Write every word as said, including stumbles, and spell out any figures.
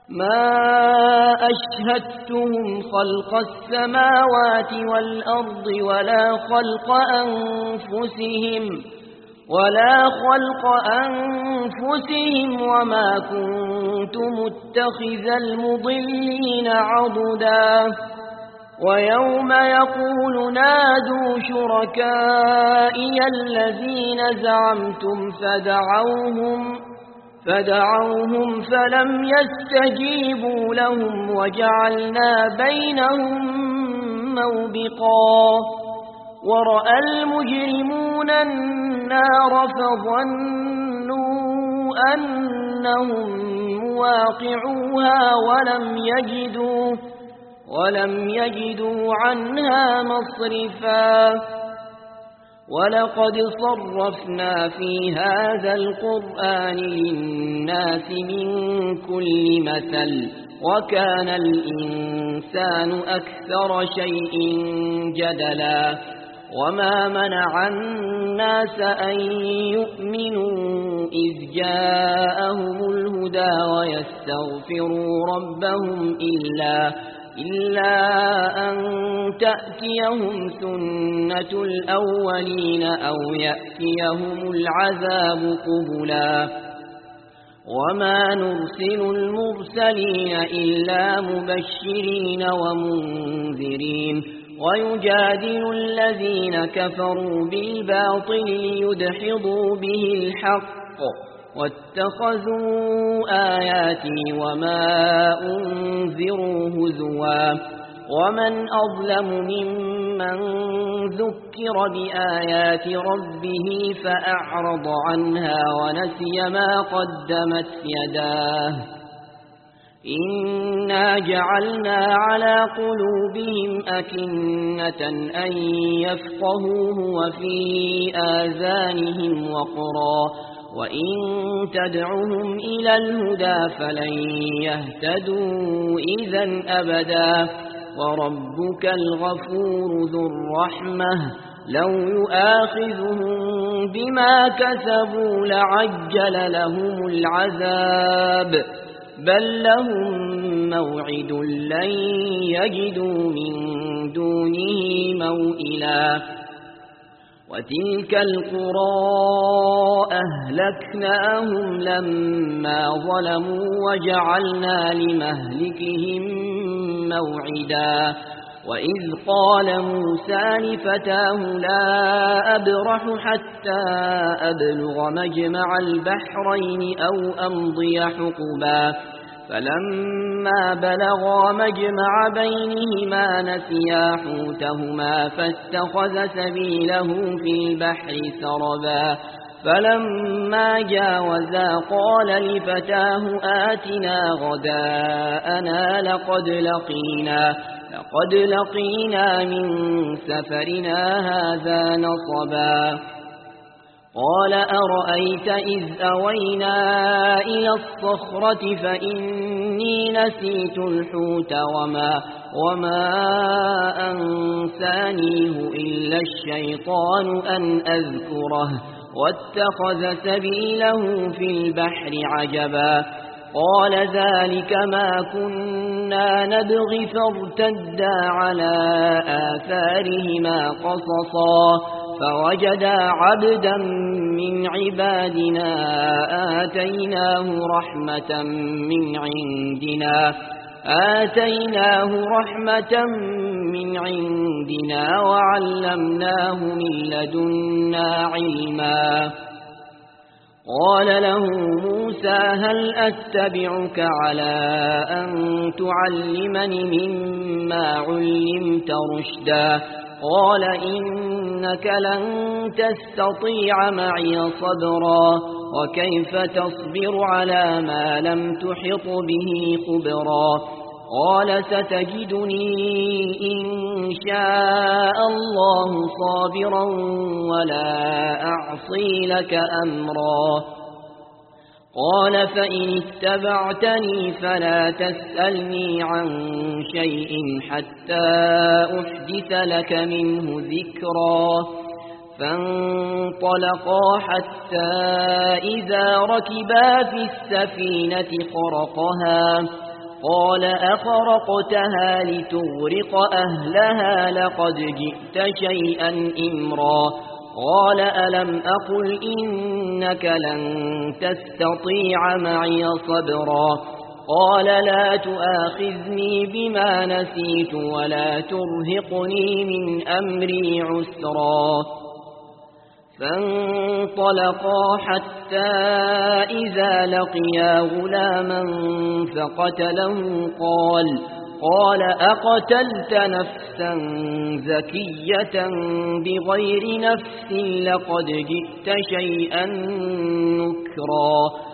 ما أشهدتهم خلق السماوات والأرض ولا خلق أنفسهم ولا خلق أنفسهم وما كنت متخذ المضلين عضدا ويوم يقول نادوا شركائي الذين زعمتم فدعوهم فدعوهم فلم يستجيبوا لهم وجعلنا بينهم موبقا ورأى المجرمون النار فظنوا أنهم مواقعوها ولم يجدوا ولم يجدوا عنها مصرفا ولقد صرفنا في هذا القرآن للناس من كل مثل وكان الإنسان أكثر شيء جدلا وما منع الناس أن يؤمنوا إذ جاءهم الهدى ويستغفروا ربهم إلا إلا أن تأتيهم سنة الأولين أو يأتيهم العذاب قبلا وما نرسل المرسلين إلا مبشرين ومنذرين ويجادل الذين كفروا بالباطل ليدحضوا به الحق واتخذوا آياتي وما أنذروا هزوا ومن أظلم ممن ذكر بآيات ربه فأعرض عنها ونسي ما قدمت يداه إنا جعلنا على قلوبهم أكنة أن يفقهوه وفي آذانهم وقرا وإن تدعهم إلى الهدى فلن يهتدوا إذا أبدا وربك الغفور ذو الرحمة لو يؤاخذهم بما كسبوا لعجل لهم العذاب بل لهم موعد لن يجدوا من دونه موئلا وتلك القرى أهلكناهم لما ظلموا وجعلنا لمهلكهم موعدا وإذ قال موسى لفتاه لا أبرح حتى أبلغ مجمع البحرين أو أمضي حقبا فلما بلغا مجمع بينهما نسيا حوتهما فاتخذ سبيله في البحر سربا فلما جاوزا قال لفتاه آتنا غداءنا لقد لقينا لقد لقينا من سفرنا هذا نصبا قال أرأيت إذ أوينا إلى الصخرة فإني نسيت الحوت وما, وما أنسانيه إلا الشيطان أن أذكره واتخذ سبيله في البحر عجبا قال ذلك ما كنا نبغي فارتدا على آثارهما قصصا فوجدا عبدا من عبادنا آتيناه رحمة من عندنا آتيناه رحمة من عندنا وعلمناه من لدنا علما قال له موسى هل أتبعك على أن تعلمني مما علمت رشدا قال إنك لن تستطيع معي صبرا وكيف تصبر على ما لم تحط به خبرا قال ستجدني إن شاء الله صابرا ولا أعصي لك أمرا قال فإن اتبعتني فلا تسألني عن شيء حتى أحدث لك منه ذكرا فانطلقا حتى إذا ركبا في السفينة خرقها قال أخرقتها لتغرق أهلها لقد جئت شيئا إمرا قال ألم أقل إنك لن تستطيع معي صبرا قال لا تؤاخذني بما نسيت ولا ترهقني من أمري عسرا فانطلقا حتى إذا لقيا غلاما فقتله قال قال أقتلت نفسا زكية بغير نفس لقد جئت شيئا نكرا